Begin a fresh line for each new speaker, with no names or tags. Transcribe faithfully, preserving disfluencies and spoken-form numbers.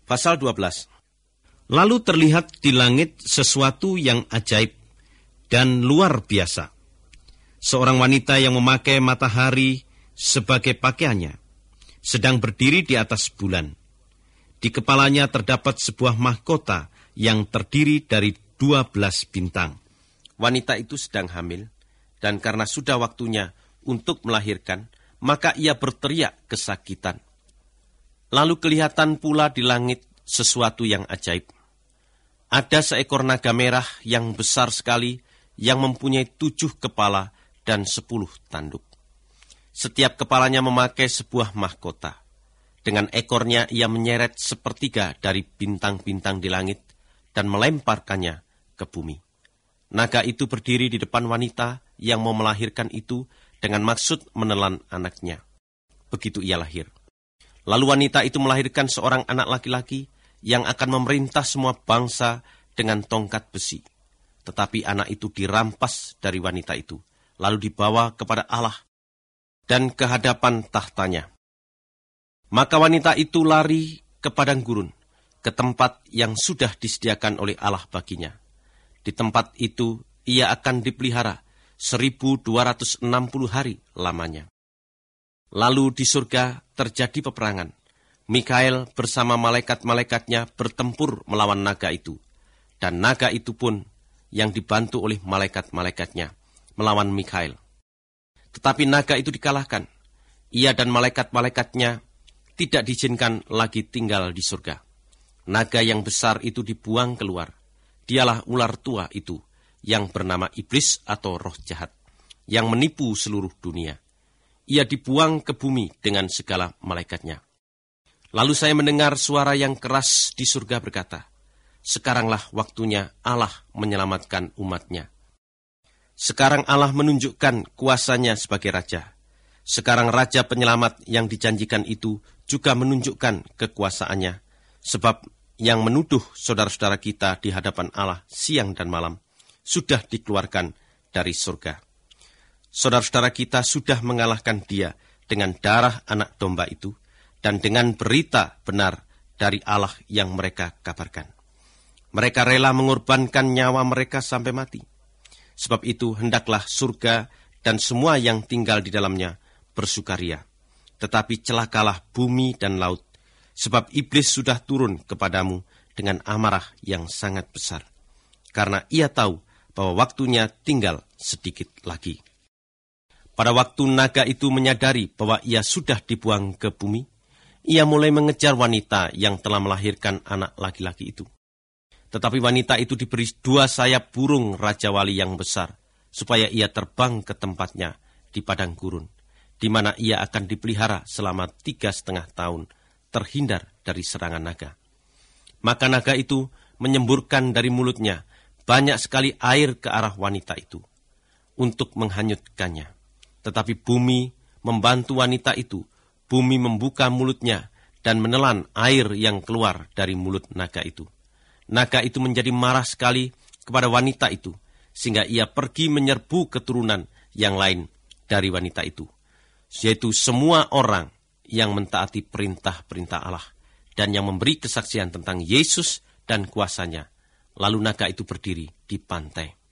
Pasal dua belas. Lalu terlihat di langit sesuatu yang ajaib dan luar biasa. Seorang wanita yang memakai matahari sebagai pakaiannya sedang berdiri di atas bulan. Di kepalanya terdapat sebuah mahkota yang terdiri dari dua belas bintang. Wanita itu sedang hamil, dan karena sudah waktunya untuk melahirkan, maka ia berteriak kesakitan. Lalu kelihatan pula di langit sesuatu yang ajaib. Ada seekor naga merah yang besar sekali, yang mempunyai tujuh kepala dan sepuluh tanduk. Setiap kepalanya memakai sebuah mahkota. Dengan ekornya ia menyeret sepertiga dari bintang-bintang di langit dan melemparkannya ke bumi. Naga itu berdiri di depan wanita yang mau melahirkan itu dengan maksud menelan anaknya. Begitu ia lahir. Lalu wanita itu melahirkan seorang anak laki-laki yang akan memerintah semua bangsa dengan tongkat besi. Tetapi anak itu dirampas dari wanita itu, lalu dibawa kepada Allah dan ke hadapan tahtanya. Maka wanita itu lari ke padang gurun, ke tempat yang sudah disediakan oleh Allah baginya. Di tempat itu ia akan dipelihara seribu dua ratus enam puluh hari lamanya. Lalu di surga terjadi peperangan. Mikael bersama malaikat-malaikatnya bertempur melawan naga itu. Dan naga itu pun yang dibantu oleh malaikat-malaikatnya melawan Mikael. Tetapi naga itu dikalahkan. Ia dan malaikat-malaikatnya tidak diizinkan lagi tinggal di surga. Naga yang besar itu dibuang keluar. Dialah ular tua itu yang bernama Iblis atau roh jahat, yang menipu seluruh dunia. Ia dibuang ke bumi dengan segala malaikatnya. Lalu saya mendengar suara yang keras di surga berkata, sekaranglah waktunya Allah menyelamatkan umatnya. Sekarang Allah menunjukkan kuasanya sebagai Raja. Sekarang Raja Penyelamat yang dijanjikan itu juga menunjukkan kekuasaannya, sebab yang menuduh saudara-saudara kita di hadapan Allah siang dan malam sudah dikeluarkan dari surga. Saudara-saudara kita sudah mengalahkan dia dengan darah anak domba itu dan dengan berita benar dari Allah yang mereka kabarkan. Mereka rela mengorbankan nyawa mereka sampai mati. Sebab itu hendaklah surga dan semua yang tinggal di dalamnya bersukaria. Tetapi celakalah bumi dan laut, sebab iblis sudah turun kepadamu dengan amarah yang sangat besar. Karena ia tahu bahwa waktunya tinggal sedikit lagi. Pada waktu naga itu menyadari bahwa ia sudah dibuang ke bumi, ia mulai mengejar wanita yang telah melahirkan anak laki-laki itu. Tetapi wanita itu diberi dua sayap burung Raja Wali yang besar, supaya ia terbang ke tempatnya di padang gurun, di mana ia akan dipelihara selama tiga setengah tahun, terhindar dari serangan naga. Maka naga itu menyemburkan dari mulutnya banyak sekali air ke arah wanita itu, untuk menghanyutkannya. Tetapi bumi membantu wanita itu, bumi membuka mulutnya dan menelan air yang keluar dari mulut naga itu. Naga itu menjadi marah sekali kepada wanita itu, sehingga ia pergi menyerbu keturunan yang lain dari wanita itu, yaitu semua orang yang mentaati perintah-perintah Allah dan yang memberi kesaksian tentang Yesus dan kuasanya. Lalu naga itu berdiri di pantai.